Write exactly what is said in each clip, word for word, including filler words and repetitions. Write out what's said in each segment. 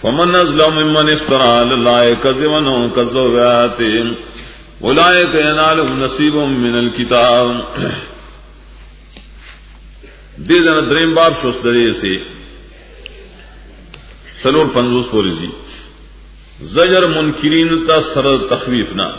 فمن ازلم ممن افترى على الله كذبا وكذب بآياته اولئك ينالهم نصيب من الكتاب. دې ځنه دریم باب شوستري سي سلور پنځوس پولیسي زجر منکرین تا سر تخویف نه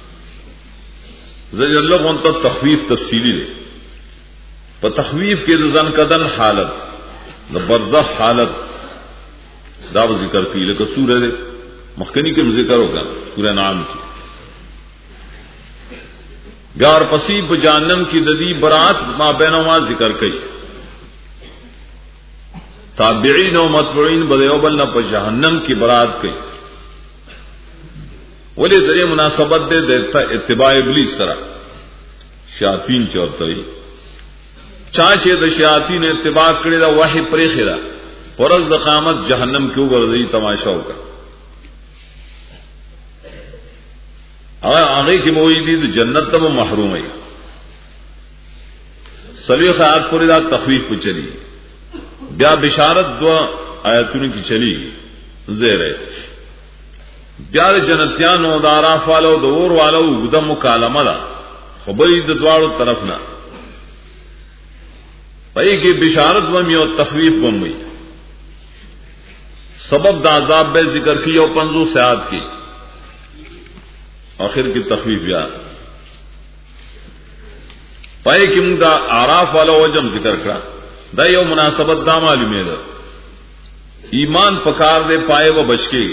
زجر لغون تا تخویف تفصیلی دی په تخویف کې د ځان کدن حالت د برزخ حالت دا ذکر کړي لکه سوره مخکنی کې ذکر وکړه سوره انعام کې غار پسی په جهنم کې د دې برات ما بینهما ذکر کړي تابعین او متبوعین بدیو بل نه په جهنم کې برات کړي ولې درې مناسبت ده د اتباع ابلیس سره شیاطین چورتوي چا چې د شیاطین اتباع کړي دا وحی پرې خیره پرز د قیامت جهنم کې وګرځي تماشا وکړه هغه هغه کې موي دي د جنت ته محروم وي صلیخ آیات پورې دا تخویف په چلی بیا بشارت دو آیاتونو کې چلی زیره بیا جنتیانو د عراف والو د اور والو د مکالمه ده خبرې د دواړو طرف نه پای کې بشارت و می او تخویف و می سبب د عذاب به ذکر کی او پنځو ساعت کی اخر کی تخویف یا پای کې موږ د عراف والو وجم ذکر کړه دا یو مناسبت دا معلومه ده ایمان پکار دے پائے و بچ کے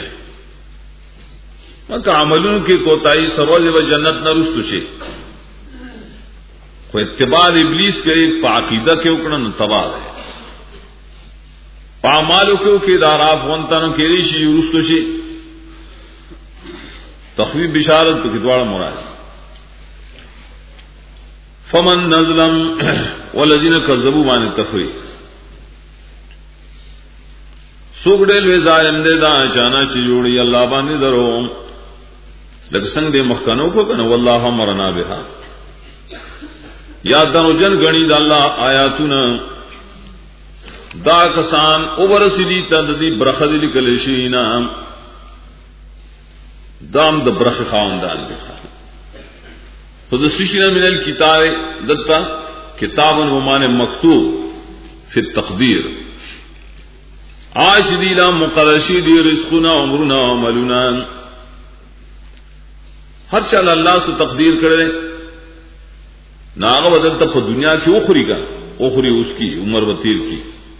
مکہ عملوں کی کوتاہی سروز و جنت نہ رستو شي خو اتباع ابلیس کرے عقیدہ کے اوکڑا نہ تباہ ہے پامالو کے اوکے داراف ونتانو کیری شي رستو شي تخویف بشارت تو کتواڑا مراد فمن نظلم والذین کذبوا عن التخویف سوګډل وې ظالم دې دا شانا چې جوړي الله باندې درو لکه څنګه دې مخکنو کو کنه والله امرنا بها یا دنو جن غنی د الله آیاتنا دا کسان اوورسدي تد دې برخه دې لیکل شي نام دام د برخه خواندان دي فذشنا من الكتاب دتا کتاب ومان مکتوب فی التقدیر آج دی لا مقرشی دی رزقنا عمرنا عملنا ہر چل اللہ سے تقدیر کرے ناغ بدلتا پر دنیا کی اخری کا اخری اس کی عمر وطیر کی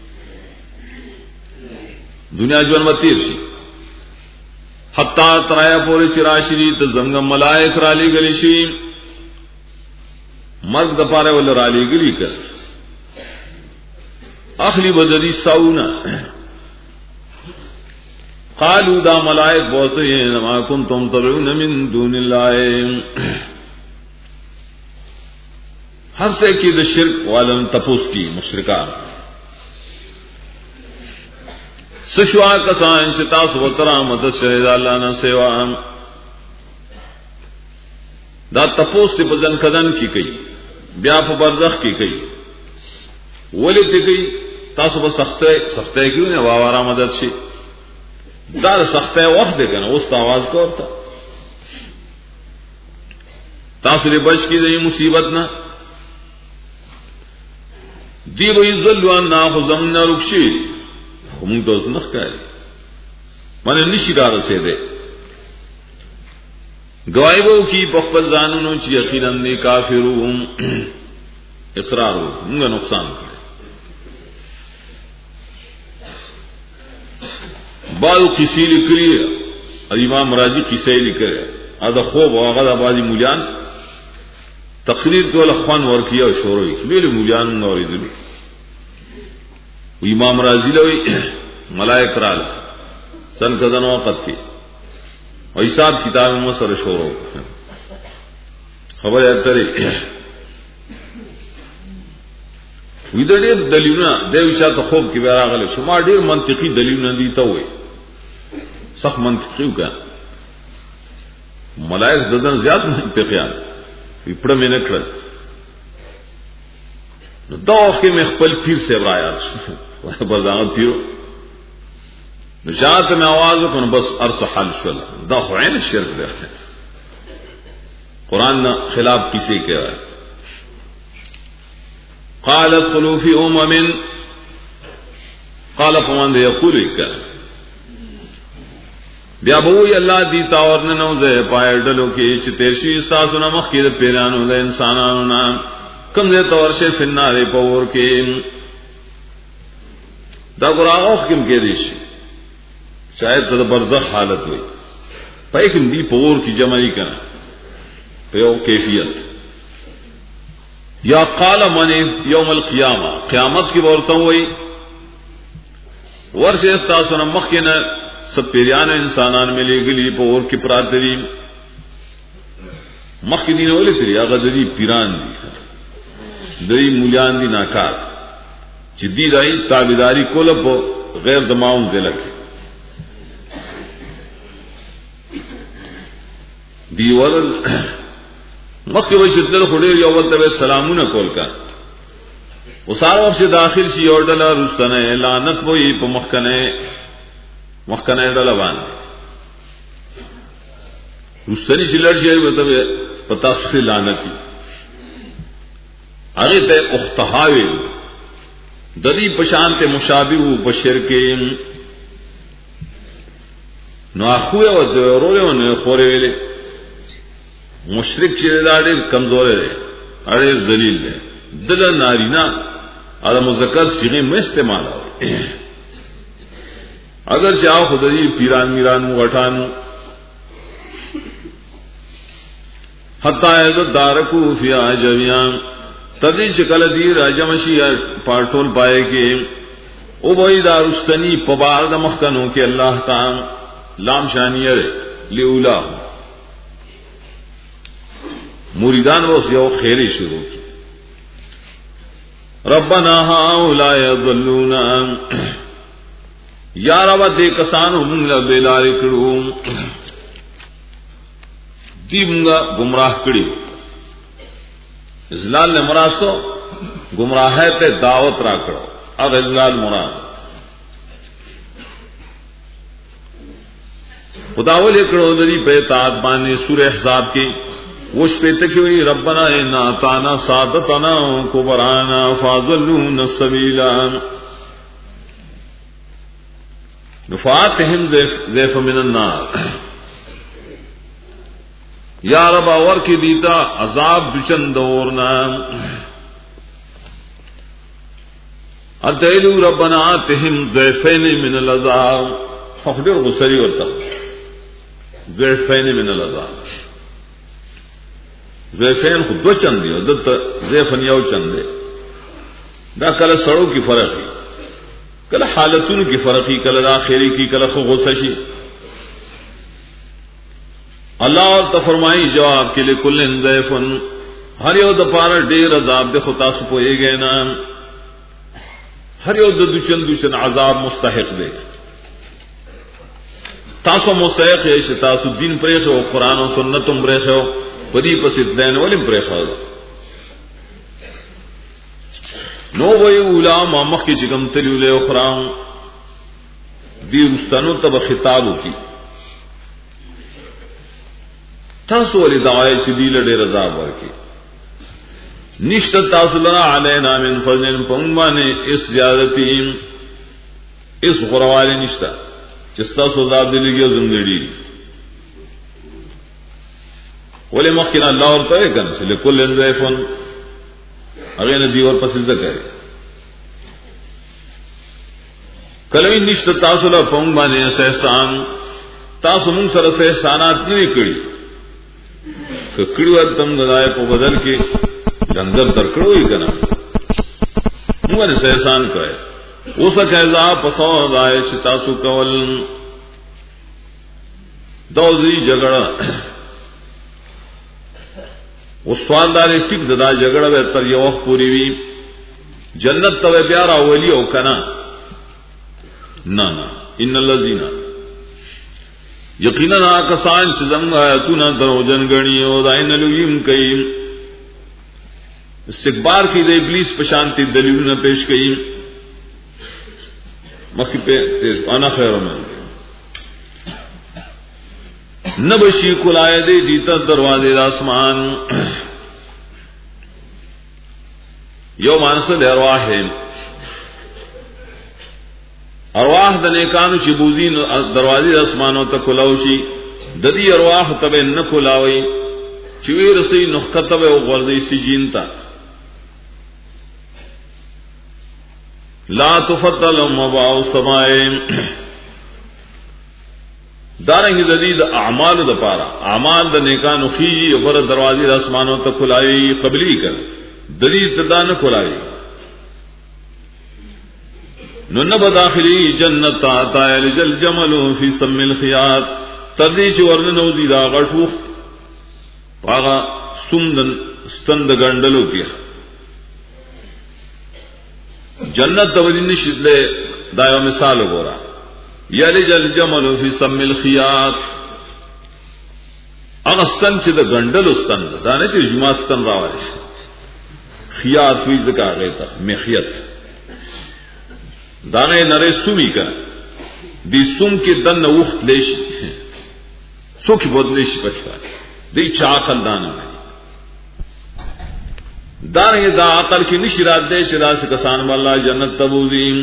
دنیا جون وطیر شی حتی ترایا پوری شراشری تزنگ ملائک رالی گلی شی مرگ دپارے والا رالی گلی کر اخلی بدری ساؤنا قالوا دا ملائک بولتے ہیں ما کنتم تدعون من دون اللہ ہر سے کی دا شرک والن تپوس کی مشرکان سشوا کسان شتاس وطرا مدد شہد اللہ نا سیوان دا تپوس تی بزن کدن کی کئی بیا په برزخ کی کئی ولی تی کئی تاسو با سختے سختے کیوں نے واوارا مدد شی دا سختے وقت دے کنا اس تا آواز کو ہوتا تاسو لی بچ کی دی مصیبت نا دی وی ظلوان نا خزم نا رکشی خمون تو اس نخ کاری مانے نشی دار سے دے گوائبوں کی بخبت زانونو چی یقیناً نے کافرون اقرار ہو انگا نقصان کرے بعض کسی لکلی امام راجی کسی لکرے ادا خوب آغا بعضی مولیان تقریر کو لخوان ورکیا و شوروی لیلی مولیان نوری دلو امام راجی لوی ملائک رالا سن کذن وقت کی اور حساب کتاب میں سر شورو خبر ہے تری ویدر ډیر دلیلونه دیو چاته خوب کې راغله شما ډیر منطقي دلیلونه دي ته وي صح منطقي وکا ملائک ددن زیات منطقيان پړه مې نه کړ نو دا وخت مې خپل پیر سے رايات برداغت پیرو نجات میں آواز کو بس ارس حل شل دا عین شرک دے قرآن نہ خلاف کسی کہہ رہا ہے قالت خلوفی امم قال فمن یقول کر بیا بوئی اللہ دیتا اور نو دے پائے ڈلو کی چتیشی ساسنا مخیر پیرانو دے انسانانو نام کم دے طور سے فنارے پور کے دا قرآن کم کے دیشی شاید تو برزخ حالت ہوئی پیکم دی پور کی جمعی کرنا پیو کیفیت یا قال من یوم القیامہ قیامت کی بولتا ہوئی ورش استاسنا مخیر سب پیریان انسانان ملے گلی پور کی پراتری مخی دین والے تری اگر دری پیران دی دری مولیان دی ناکار جدی رائی تابیداری کولپ غیر دماؤن دلک دیوال مخی وشتل خودیر یوال تبی سلامون کول کا وہ سارا وقت داخل سی اور ڈلا رستنے لعنت وہی پا مخکنے مخکنے ڈلا باندے رستنی چلر شیئی بتبی پتا سے لعنتی آگے تے اختحاوی دری پشانت مشابہ بشر کے نو اخوے و رولے و نو خورے ویلے مشرک چیرے دا دیر کمزورے دے اڑے ذلیل دے دل نارینا آدھا مذکر سیغے میں استعمال ہوئے اگر چاہو خدری پیران میران غٹانو حتی ایدو دارکو فی آجویان تدی چکل دی راجمشی پارٹول پائے کہ او بھائی دارستنی پبار دا مخکنوں کہ اللہ تعالی لام شانیر لیولا مریدان وہ یو خیری شروع کی ربنا هؤلاء يضلون یا رب دے کسانو منگا بیلاری کرو دی منگا گمراہ کری ازلال نے مراسو گمراہ تے دعوت را کرو اب ازلال مراد خداول کرو دری پہ تاعت بانے سورہ احزاب کی وش پہ تکی ہوئی ربنا انا اطعنا سادتنا کبرانا فاضلون السبیلا نفاتهم ذیف من النار یا رب اور کی دیتا عذاب بچند اورنا ادعیلو ربنا آتهم ذیفین من العذاب فقدر غسری ورطا ذیفین من العذاب ذیفین خود دو چند دیو دت ذیفن یو چند دے دا کل سڑوں کی فرقی کل حالتون کی فرقی کل آخری کی کل غسشی اللہ اور تفرمائی جواب کے لئے کل ذیفن ہر یو دپارا دیر عذاب دے خطا سپوئے گئے نا ہر یو دوچن دوچن عذاب مستحق دے تاسو مستحق ہے تاسو دین پریخ ہو قرآن و سنتم پریخ ہو بدی پسید دین ولیم پریخ ہو نو وی اولا مامخ کی چکم تلیو لے اخرام دی رستانو تب خطابو کی تاسو علی دعائی چی دی لڑے رضا ورکی نشت تاسو لنا علینا من فضل پنگوانے اس زیادتی اس غروالی نشتا چستا سو ذات دلگی و زندگی ولی مخینا اللہ اور توئے کن سے لکل انزیفن اغین دیور پسل زکر کلوی نشت تاسو لنا پنگوانے اس احسان تاسو من سر اس احسانات نہیں کری کہ کڑوات تم گدائے پو بدل کے لنگر درکڑو ہی کنا مگر اس احسان کرے وہ سکھ ایزا پسو دائے چتاسو کول دوزی جگڑا وہ سوال دارے ٹک ددا جگڑا بہتر یہ وقت پوری ہوئی جنت تو پیارا ولی او کنا نا نا ان الذین یقیناً آکسان چزنگ آیتونا دروجن گنی او دائن لویم کئی استقبار کی دے ابلیس پشانتی دلیلنا پیش کئی مخی پہ انا خیر من نبشی کلائے دے دیتا دروازے دا اسمان یو مانس دے ارواح ہے ارواح د نیکانو چې بوزین دروازې اسمانو ته کلاوشي د دې ارواح ته نه کلاوي چې وی رسي نخته به وغورځي سجین ته لا تفضل مباو سمائے دارنګ د دې د اعمال د پاره اعمال د نیکانو خي پر دروازې اسمانو ته کلاوي قبلي کړ د دې تدا نه کلاوي نو نبا داخلی جنت آتا لجل جملو فی سم الخیات تردی چی ورننو دی دا غٹوخ پاگا سمدن ستند گندلو کیا جنت تبدی نشد لے دایو مثالو گورا یا لجل جملو فی سم الخیات اگا ستند چی دا گندلو ستند دانے چی جماعت ستند راوالی خیات وی زکا غیتا مخیت دانے نرے سومی کا دی سوم کے دن وقت لیشی سوکھ بدلیشی پچھا دی چاقل دانا میں دانے دا عقل کی نشرات دے شرا سے کسان واللہ جنت تبوزیم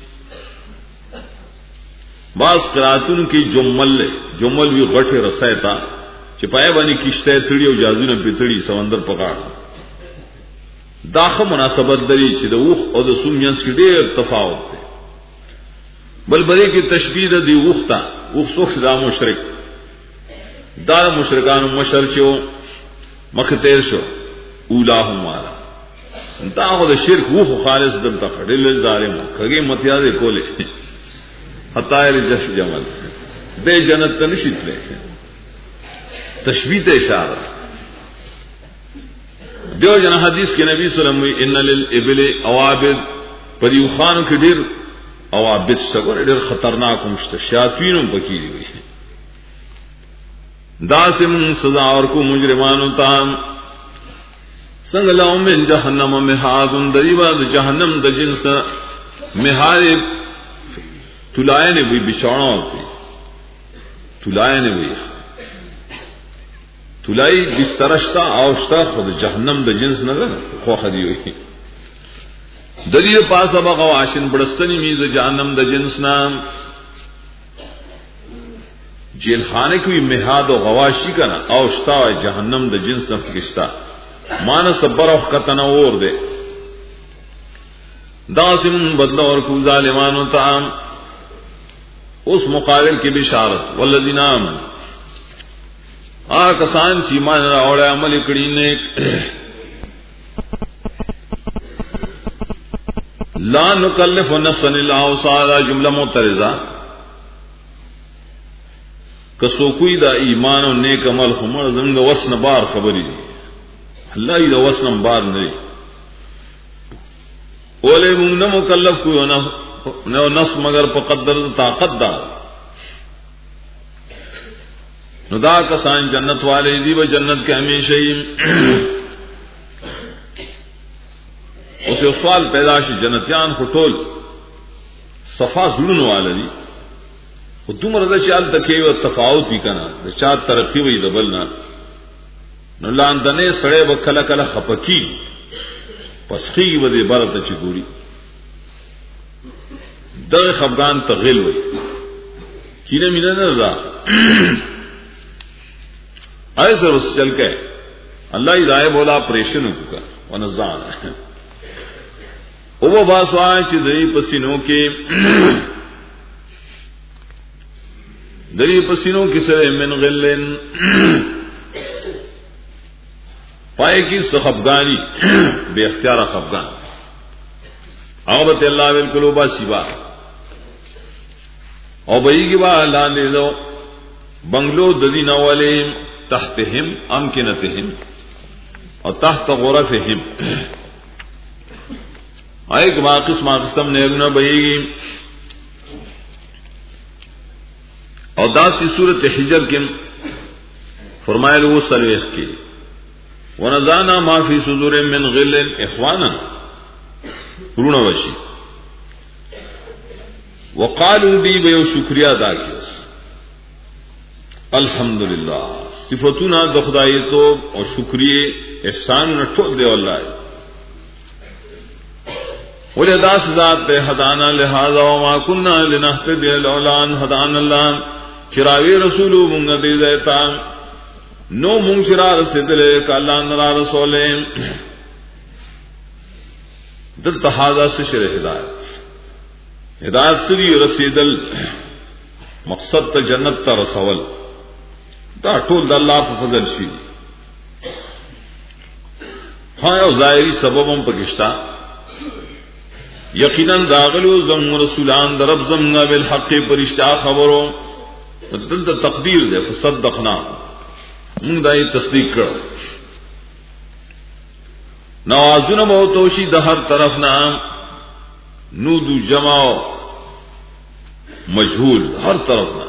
بعض قراتن کی جمل لے جمل بھی غٹ رسیتا چپائے بانی کشتے تڑی و جازون پیتڑی سمندر پکاڑ داخ مناسبت دری چی دا وخ او دا سوم جنس کی دیر تفاوت دے بل بری کی تشبیہ دی وختا وخ سوخ دا مشرک دا مشرکان مشر چو مختیر شو اولاہم والا دا خود شرک وخ خالص دم تخدل ظالم کگے متیازے کولے حتائر جس جمل دے جنت تنشت لے تشبیہ تے اشارہ دیو جنا حدیث کے نبی صلی اللہ علیہ وسلم ان للابل اوابد پریو خان کی ډیر اوابد څنګه ډیر خطرناک مشت شیاطین پکې دي داسم سزا اور کو مجرمانو تام څنګه لهم من جهنم مهاد دریبا جهنم د جنس مهاد تلائن بھی بچھانا ہوتی تلائن بھی تلائی بسترشتا اوشتا خود جہنم د جنس نظر خو خدی ہوئی دلیل پاس ابا غواشن بڑستنی میز جہنم د جنس نام جیل خانے کوئی مہاد و غواشی کا نا اوشتا و جہنم د جنس نف کشتا مانا سبر اوخ کا تنور دے داسم بدلا اور کو ظالمانو تام اس مقابل کی بشارت والذین آمنوا آ کسان چی مان راوڑے عمل کڑی نیک لا نکلف نفسا الا وسعها جملہ معترضہ کسو کوئی دا ایمان و نیک عمل خمر زنگ وسن بار خبری دی اللہ دا وسن بار نہیں اولے مونگ نہ مکلف کوئی ہونا نو نفس مگر پقدر طاقت دار نو دا کسان جنت والے دی و جنت کے ہمیشہ ہی اسے سوال پیدا شي جنتیان خطول صفا زړونو والے دی او دومره د چال تکي او تفاوت دي کنه د چا ترقی وي د بلنا نو لاندنه سړې وکړه کله خپکی پسخي بده برته چګوري دغه خفغان تغل وي کینه مینه نه دا ایسر اس چل کے اللہ ہدایت بولا پریشن کا ونزان او باس وای چې دری پسینوں کے دری پسینوں کی سره من غلن پائے کی خفغانی بے اختیار خفغان عقبت اللہ بالقلوبہ سیوا او بئی کی با لاندے دو بنگلو ددین والے تحتهم امکنتهم اور تحت غرفهم ایک ما قسم قسم نے نہ بئی اور داسی صورت حجر کے فرمایا وہ سرویخ کی ونزانا ما فی صدور من غل اخوانا رون وشی وقالوا دی بیو شکریہ ادا کیا الحمدللہ صفتنا د خدای تو او شکریہ احسان نټول دی والله ولدا ذات به هدانا لهذا وما كنا لنهتدي لولا ان هدانا الله چراوی رسول مونږ دې زیتا نو مونږ چرا رسیدلې کله ان رسولې دلته هاذا سره هدایت ہدایت سری رسیدل مقصد ته جنت ته رسول دا ټول د الله په فضل شي ها یو ظاهري سبب هم پکښتا یقینا داغلو زم رسولان در رب زمنا بالحق پرشتہ خبرو دلته تقدیر ده فصدقنا موږ دای تصدیق کړو نوازونه مو توشي د هر طرف نه نودو جماع مجهول هر طرف نه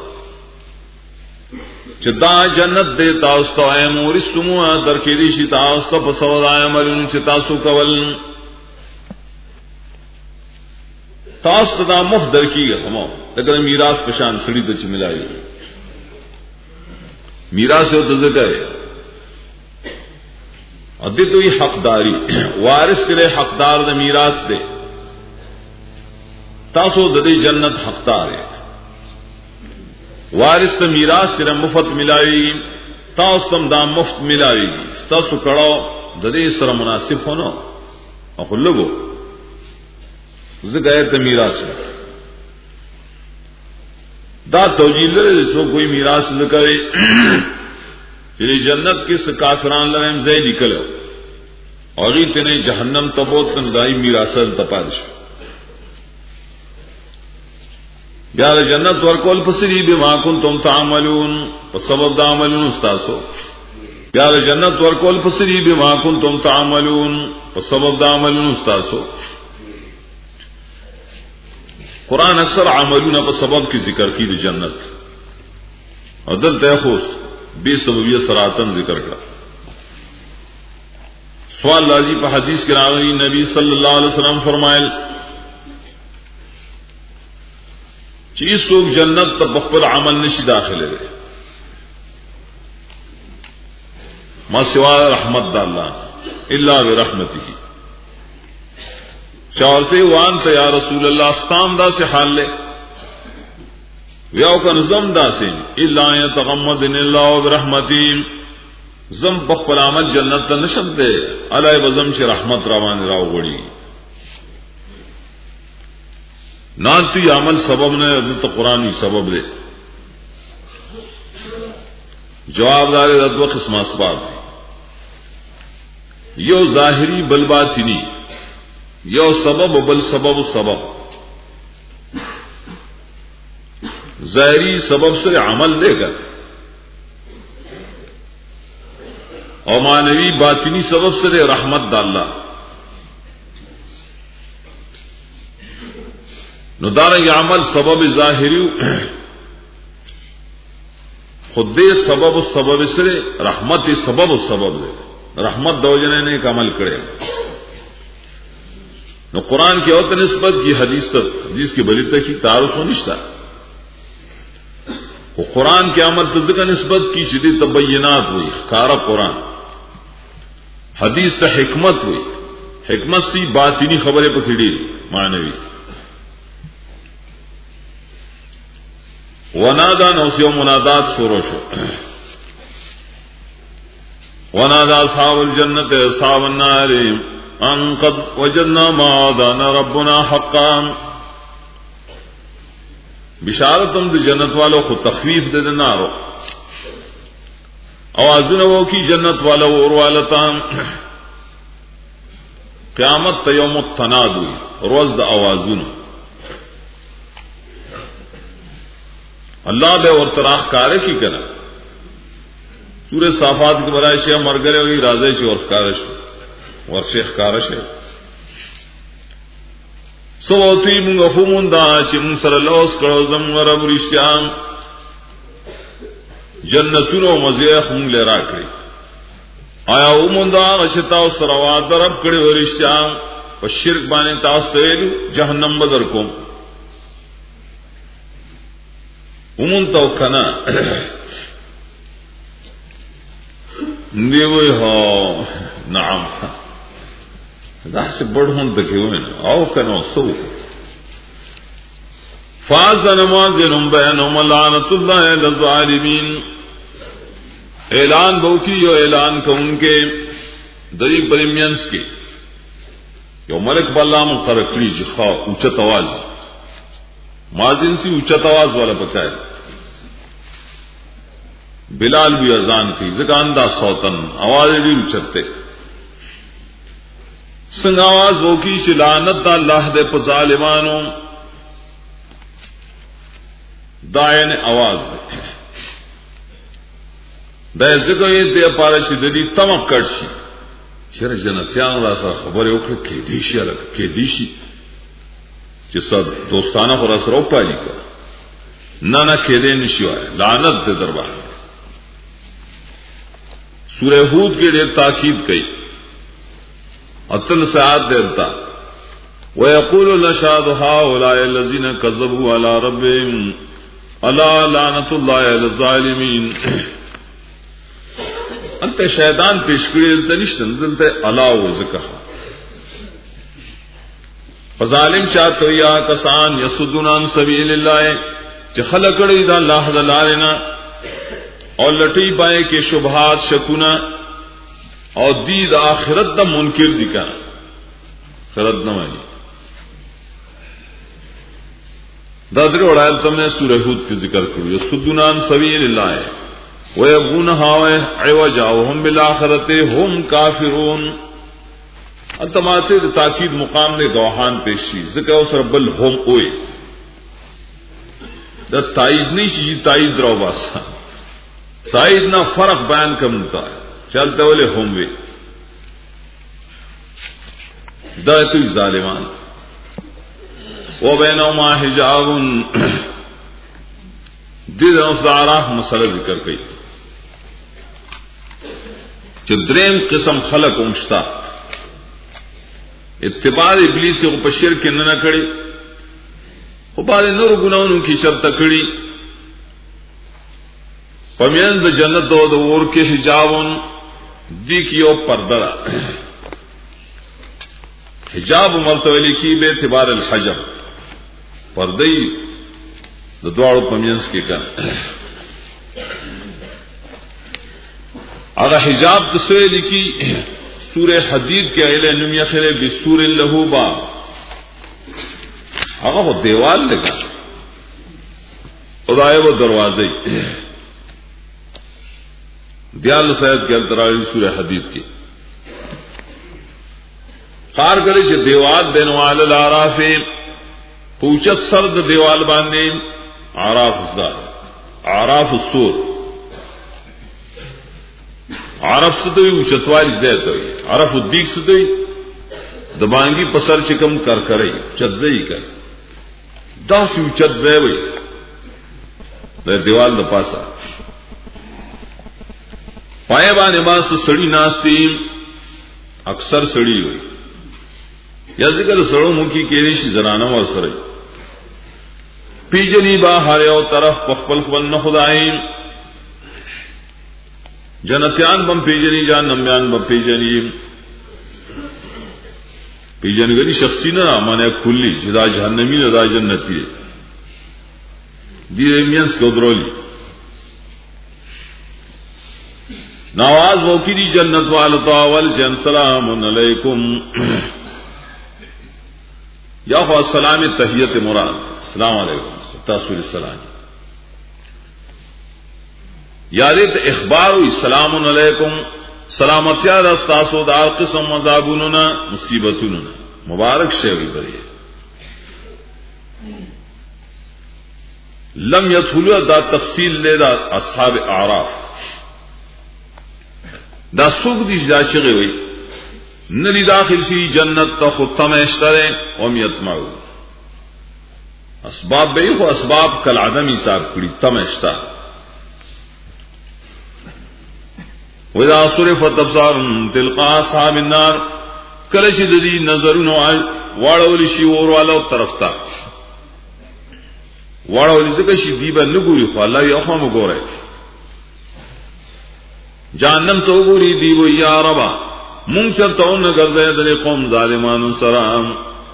چې دا جنت دې تاسو ته ایم ورستمو درکې دي شي تاسو ته په سوال عملونه چې تاسو کول تاسو دا مفت درکېږي همو دغه میراث په شان سړي ته چې ملایي میراث یو څه ده ادي دوی حقداري وارث کله حقدار د میراث ده تاسو د دې جنت حقدار یې وارث ته میراث سره مفت ملایي تاسو تم دا مفت ملایي تاسو کړه د دې سره مناسب هونو او لګو زګای ته میراث دا توجیه لري سو کوئی میراث نه کوي چې جنت کې څه کافرانو لرم زې لیکلو او دې ته نه جهنم ته بوت دای میراث ته پادش بیا جنت ورکول پسری به ما کنتم تعملون په سبب د عملونو تاسو بیا جنت ورکول پسری به ما کنتم تعملون په سبب د عملونو تاسو قرآن اکثر عملونه په سبب کې ذکر کی د جنت او دلته خو بے سببیه سراتن ذکر کړه سوال لازم په حدیث کې راغلی نبی صلی الله علیه وسلم فرمایل چې څوک جنت ته خپل عمل نشي داخله لري ما سوا رحمت الله الا برحمته چاہتے وان ته یا رسول الله استام دا سے حال لے یو کن زم دا سے الا يتغمدن الله برحمته زم بخل عمل جنت ته نشم دے الای بزم شي رحمت روان راو غړي نانتی عمل سبب نے تو قرآنی سبب دے جواب دار دو قسم اسباب یو ظاہری بل باطنی یو سبب بل سبب سبب ظاہری سبب سے عمل لے کر اور معنوی باطنی سبب سے رحمت ڈاللہ نو دارنګ عمل سبب ظاهری خود دې سبب او سبب سره رحمت سبب او سبب دی رحمت دوجنه نه عمل کړي نو قران کې اوت نسبت کی حدیث ته حدیث کې بلی ته کی تعارف نشتا او قران کې عمل ته ځکه نسبت کی چې دې تبینات وي ښکارا قران حدیث ته حکمت وي حکمت سی باطینی خبره په کړي معنوي ونادا نوسیو منادات شروع شو ونادا اصحاب الجنة اصحاب النار ان قد وجدنا ما وعدنا ربنا حقا بشارتم د جنت والو خو تخفیف د نارو اوازونه وو کی جنت والو اور والتان قیامت ته یوم التناد روز د اوازونه اللہ بے اور تراخ کارے کی کنا سورہ صافات کے برائے شیخ مرگرے ہوئی رازے شیخ اور کارش اور شیخ کارش ہے سووتی منگا خمون دا چی من سر لوس کرو زم ورم رشتیان جنتونو مزیخ منگ لے را کری آیا امون دا غشتاو سروات درب کری ورشتیان و شرک بانے تاستویلو جہنم بدر کم ومن تو کنا دی وی ها نعم دا سے بڑھون دکھے او کنو سو فازن موازن بینهم لعنت اللہ علی الظالمین اعلان بو کی یو اعلان کو ان کے دری پریمینس کی یو ملک باللہ مقرر کری جی خواہ اوچت آواز مازن سی اوچت آواز والا بکائے بلال بھی اذان کی زکاندہ سوتن آواز بھی اوچتے سنگ آواز وہ کی چی لعنت دا اللہ دے پا ظالمانوں دائن آواز دے دا ذکر یہ دے پارا چی دلی تمک کرشی شر جنتیان را سر خبر اوکر کی دیشی الگ کی دیشی چی صد دوستانہ خورا سر اوپا لی کر نانا کی دے نشیو آئے لعنت دے دربار سورہ ہود کے لئے تاکید کئی اتل ساعت دیتا وَيَقُولُ لَشَهَادُ هَؤُلَاءِ الَّذِينَ كَذَّبُوا عَلَى رَبِّهِمْ أَلَا لَعْنَةُ اللَّهِ عَلَى الظَّالِمِينَ انت شیطان پیش کری دلتا نشتن دلتا الا و ذکر فظالم چاہتو یا کسان یسدون عن سبیل اللہ چی خلق کری دا اللہ دلالنا اور لٹی پائے کہ شبہات شکونا اور دید آخرت دا منکر دکھانا خرد نمانی دادر اڑائل تم نے سورہ ہود کی ذکر کرو یسدون عن سبیل اللہ وَيَبْغُونَهَا عِوَجًا وَهُمْ بِالْآخِرَةِ هُمْ كَافِرُونَ انتماتے تاکید مقام نے گواہان پیشی ذکر اس رب الہم اوئے دا تائید نہیں چیزی تائید رو باسا تائید نہ فرق بیان کمتا ہے چلتے والے ہم وے دا توی ظالمان وَبَيْنَهُمَا حِجَابٌ دید انس دا عراف مسئلہ ذکر کئی چه درین قسم خلق امشتا اتباع ابلیس کو پشیر کے نہ کڑی وہ بعد نور گناہوں کی شرط کڑی پمین د جنت دو دو اور کے حجابن دی کیو پردہ حجاب مرتبلی کی بے اعتبار الحجب پردئی د دوړو پمینس کې کړه هغه حجاب د سوې لیکي سورہ حدید کې اله نوم یې خره بسور له با هغه دیوال لګا خدای و دروازې دیال سید کې التراوی سورہ حدید کې خار کرے چې دیوال بنوال الاراف پوچت سرد دیوال باندې عراف الزار عراف السور عرف ستوی اوچتوالی زیتوی عرف الدیک ستوی دبانگی پسر چکم کر کرئی چتزئی کر دا سی اوچت زیوی دا دیوال دا پاسا پائے بانے باس سڑی ناستی اکثر سڑی ہوئی یا ذکر سڑوں مکی کیریشی زنانم اور سڑی پی جنی با ہر او طرف پخپل خپل نہ خدائیں جنتیان بم پی جنی جان نمیان بم پی جنی پی جنگنی شخصی نہ مانے کھلی جدا جہنمی نہ دا جنتی دی ایمینس کو درولی نواز وہ کی دی جنت والتا ول جن سلام علیکم یا خوا سلام تحیت مراد السلام علیکم تاسوی السلام یادت اخبار السلام علیکم سلامتی استاسو دا قسم مذابوننا مصیبتوننا مبارک شیوی بری لم یدخلوا دا تفصیل لے دا اصحاب اعراف دا سوق دی دا چغی ہوئی نلی داخل سی جنت تا خطم اشترے وم یتمعو اسباب بے خو اسباب کل عدم حساب کری تم اشتا وَإِذَا صُرِفَتْ أَبْصَارُهُمْ تِلْقَاءَ أَصْحَابِ النَّارِ کلش دلی نظرونو واړول شي اور والو طرف تا واړول ځکه شي دی به نګوري خو الله یې خو مګورای جہنم تو گوری دی و یا ربا مونږ چرته ونه ګرځې د قوم ظالمانو سره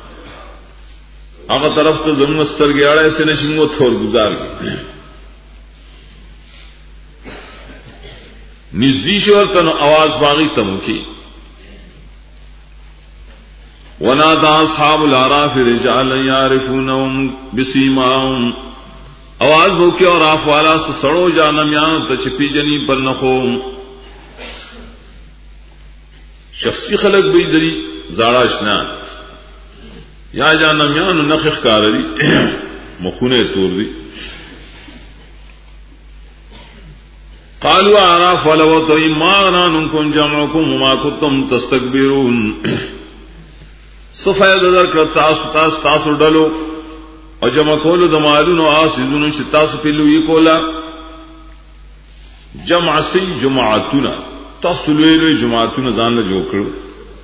هغه طرف ته زموږ سترګې اړه سینې شمو تھور گزار نزدې شو ته आवाज باغی تمو کی ونادى اصحاب الاعراف رجالا يعرفونهم بسيماهم आवाज وو کې اور اف والا سړو جانمیان ته چپی جنی پر نخو شخصی خلق به دری زاړه آشنا یا جانمیان نخخ کار دي مخونه تور دي قالوا اعراف ولو تو ما ننكم جمعكم وما كنتم تستكبرون صفید در کړه تاسو تاسو تاسو ډلو او جمع کولو د مالونو آسیزونو چې تاسو په لوی کولا جمع سی جماعتونه تاسو لوی لوی جماعتونه ځان له جوړ کړو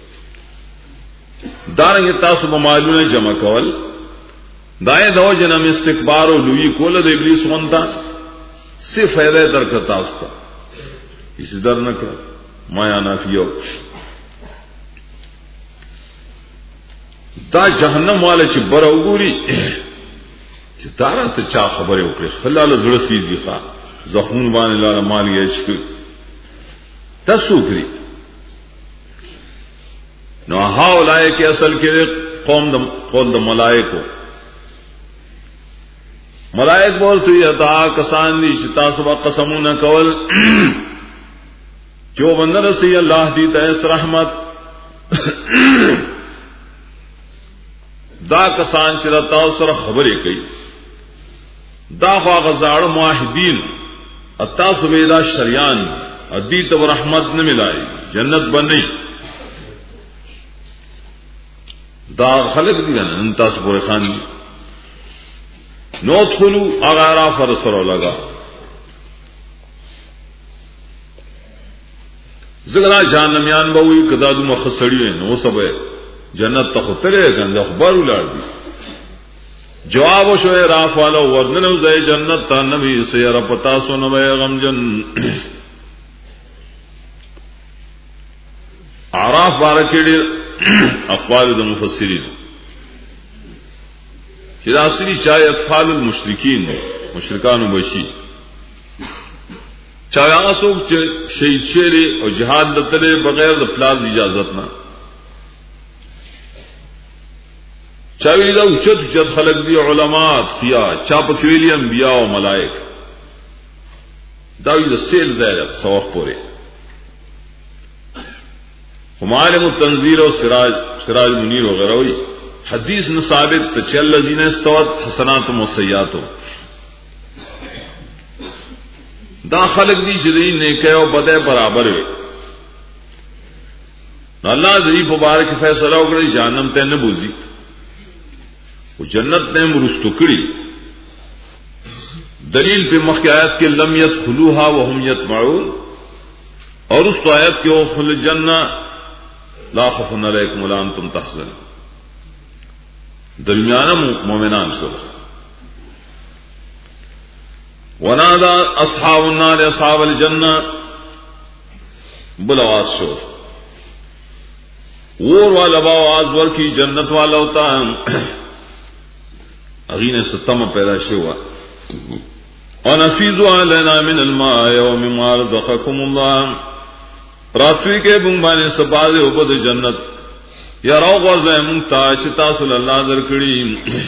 دارنګ تاسو په مالونو جمع کول دای دو جنم استکبار او لوی کوله د ابلیس وانتا څه فائدہ در کړه تاسو ته هیڅ در نه کړ ما یا نافیو دا جهنم والے چې بر وګوري چې دارا ته چا خبره وکړي خلال زړه سيږي ښا زخمون باندې لاله مال یې چې تاسو کړی نو هاولای کې اصل کې قوم د قوم د ملائکو ملائک بولته یتا کسان دي چې تاسو په قسمونه کول جو بندر سي الله دې ته رحمت دا کسان چې تاسو سره خبرې کوي دا خو غزاړ موحدین تاسو به دا شریان ادي ته رحمت نه ملای جنت بنئ دا خلق دي نن تاسو پورې خان دي نو ادخلوا اغارا فرسرو لگا زګلا جانمیان به وي کدا د مخسړی نو سبه جنت ته خطرې کنده خبر ولر دي جواب شو راف والو ورنلو زې جنت ته نبی سیر پتا سو نو غم جن اعراف بارکړي اقوال د مفسرین چې اصلي چای اطفال المشرکین مشرکان وبشي چا هغه څوک چې شهید شری او jihad دته بغیر د پلاس اجازه نه چاوی دا اوچت اوچت خلق دی علماء کیا چا په ویلی انبیاء او ملائک دا وی د سیل زایره سوخ پوره همالم التنزیل او سراج سراج منیر وغیرہ وی حدیث نے ثابت تچل الذین استوت حسنات و سیئات دا خلق دی چې دین نیکه او بده برابر وي الله دې مبارک فیصله وکړي جهنم ته نه بوزي او جنت نے مرستو کړي دلیل په مخکې آیات کې لم يدخلوها وهم يطمعون اور اس آیت کې او خل الجنه لا خوف علیکم ولا انتم تحزنون درمیانه مؤمنان شول ونادى اصحاب النار اصحاب الجنه بلواز شو اور والا باواز ورکی جنت والا ہوتا اغین ستم پیدا شوا ونفیذوا علينا من الماء ومما رزقكم الله راتوی کے بنبانے سبازے اوپر جنت یا رو غوزے منتا چتا صلی اللہ درکڑی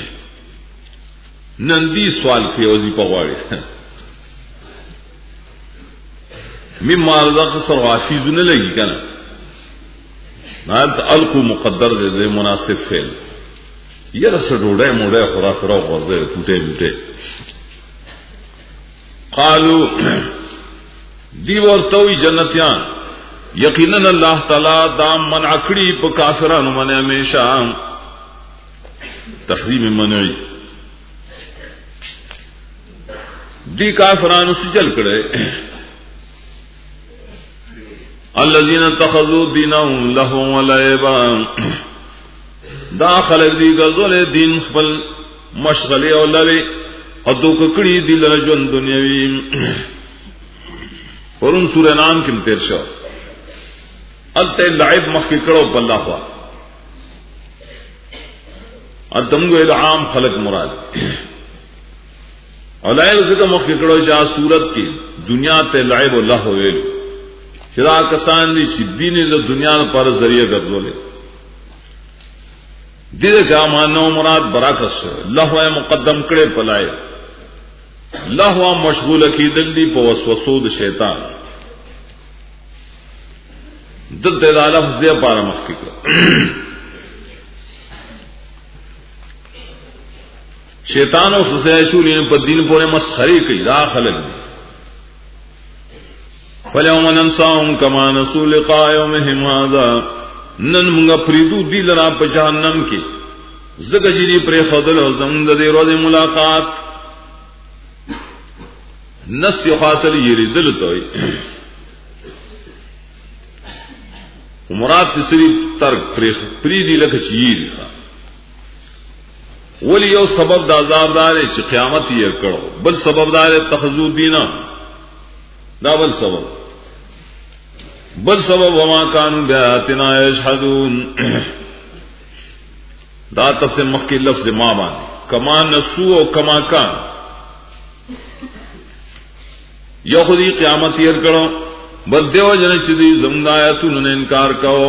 نندی سوال کی وزی پغواڑی مما رزق سر حافظ نہ لگی کنا نات القو مقدر دے دے مناسب فعل یہ رس ڈوڑے موڑے خراس رو غوزے ٹوٹے ٹوٹے قالو دی ورتوی جنتیان یقیناً اللہ تعالی دام منع کړي په کافرانو باندې همیشه تحریم منعی دی کافرانو سجل کړي الذين اتخذوا دينهم لهوا ولعبا دا خلق دی غزل دین خپل مشغله او لری او دوک کړي دی له ژوند دنیوي ورن سورہ نام کې تیر شو الته لعب مخکې کړو په الله خوا اتمغه العام خلق مراد اولای زکه مخکې کړو چې صورت کې دنیا ته لعب الله ویل چې دا کسان دي چې دین له دنیا پر ذریعہ ګرځولې دې کا مانو مراد برکت الله مقدم کړي پلای الله مشغول کیدل دي په وسوسو د شیطان دته د لفظ دې پاره مخکې کړ شیطان او سسیشولین په دین پورې مسخري کوي دا خلک دي فَلَوْمَ نَنْسَاهُمْ كَمَا نَسُوا لِقَاءَ يَوْمِهِمْ هَذَا نن موږ پریدو دی لرا په جهنم کې زګه جری پرې خدل او زموږ د ورځې ملاقات نس یو حاصل یری دل توي مراد تسری ترک پرې پریدي لکه چیرې ولی یو سبب د عذاب دار چې قیامت یې کړو بل سبب دار تخذو دینا دا بل سبب بل سبب وما كانوا بآياتنا يجحدون دا تفسیر مخکې لفظ ما باندې کما نسو او کما کان یو خو دې قیامت یې کړو بل دیو جن چې دې زموږ آیاتونو نه انکار کوو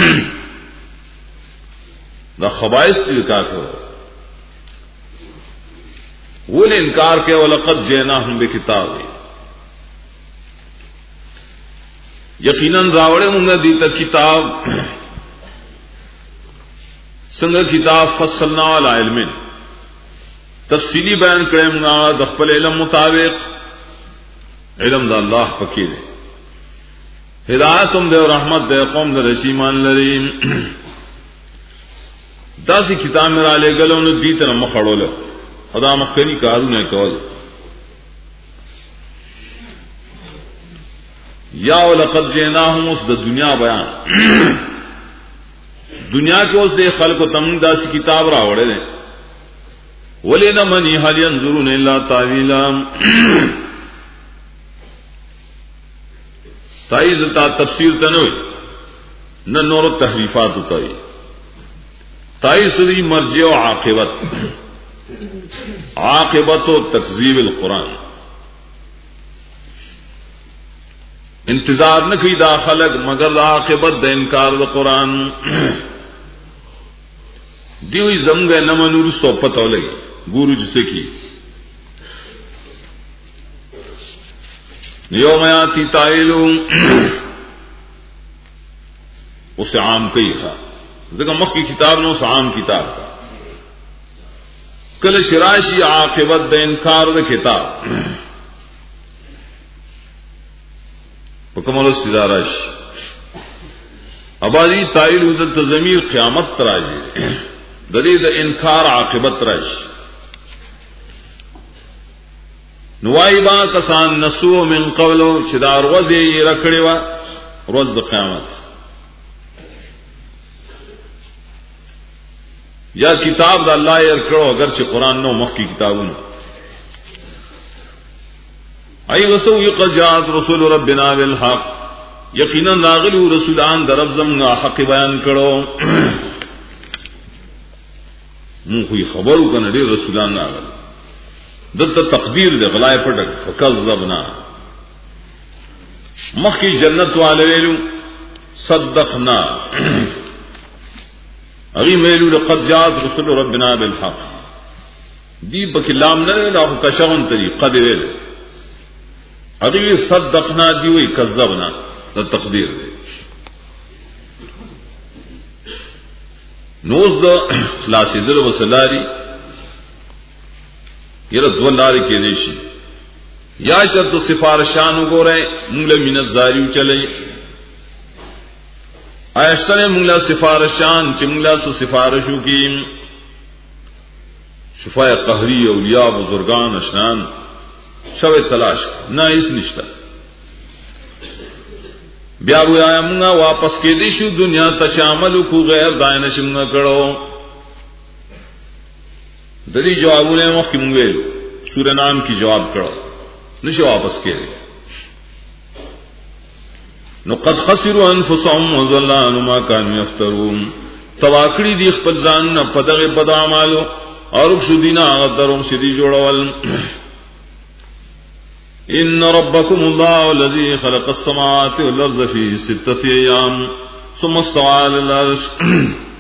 دا خبائث دې کافر ول انکار کې ولقد جئناهم بکتاب یقینا راوړې موږ دې ته کتاب څنګه کتاب فصلنا علی علم تفصیلی بیان کړم موږ د خپل علم مطابق علم د الله پکې دی هدایت هم د رحمت د قوم د رشیمان لري داسې کتاب مې را لګلو نو دې ته مخړول خدا مخکنی کارونه کول یا ولقد جئناهم اس د دنیا بیان دنیا کې اوس د خلکو تم داسې کتاب راوړل دي ولنا من هل ينظرون الا تعویلا تایید تا تفسیر تنوي نه نور تحریفات کوي تایید سری مرجع او عاقبت عاقبت و تکذیب القرآن انتظار نہ کی دا خلق مگر عاقبت د انکار د قرآن دیوی زمګ نه منور سو پتو لګي ګورو جسے کی یوم یاتی تایلو اس عام کئی خا زګه مخ کی کتاب نو عام کتاب کا کل شراشی عاقبت د انکار د کتاب حکمل استدارش ابادی تایل ودل تزمیر قیامت تراجی د دې د انکار عاقبت راش نوایبا کسان نسو من قبل چې دا ورځې یې رکړې و ورځ د قیامت یا کتاب د الله یې کړو اگر چې قران نو مخ کی کتابونه ای وسو یقجات رسول ربنا بالحق یقینا راغلی رسولان درب زمنا حق بیان کړو مو خو خبرو کنه ډیر رسولان راغل دته تقدیر دی غلای پټک فکذبنا مخ کی جنت والے ویلو صدقنا اغي ویلو لقد جاءت رسول ربنا بالحق دی بکلام نه لا کشون طریقه دی ویل اغي صدقنا دی وی کذبنا دا تقدیر دی نوز دا خلاصی دل وسلاری یره دولاری کې نشي یا شرط سفارشان وګوره موږ له مینت زاریو چلای آیشتنه موږ له سفارشان چې موږ له سفارشو کې شفای قهری اولیاء بزرگان اشنان شوه تلاش نه هیڅ نشته بیا ویا موږ واپس کې دي شو دنیا ته شامل کو غیر داینه څنګه کړو د دې جوابونه مخکې موږ ویل سورہ نام کی جواب کړو نشو واپس کړي نو قد خسروا انفسهم وضل عنهم ما كانوا يفترون تواکړي دي خپل ځان نه په دغه بد اعمالو او شدینا غدرهم شدي جوړول. ان ربكم الله الذي خلق السماوات والارض في سته ايام ثم استوى على العرش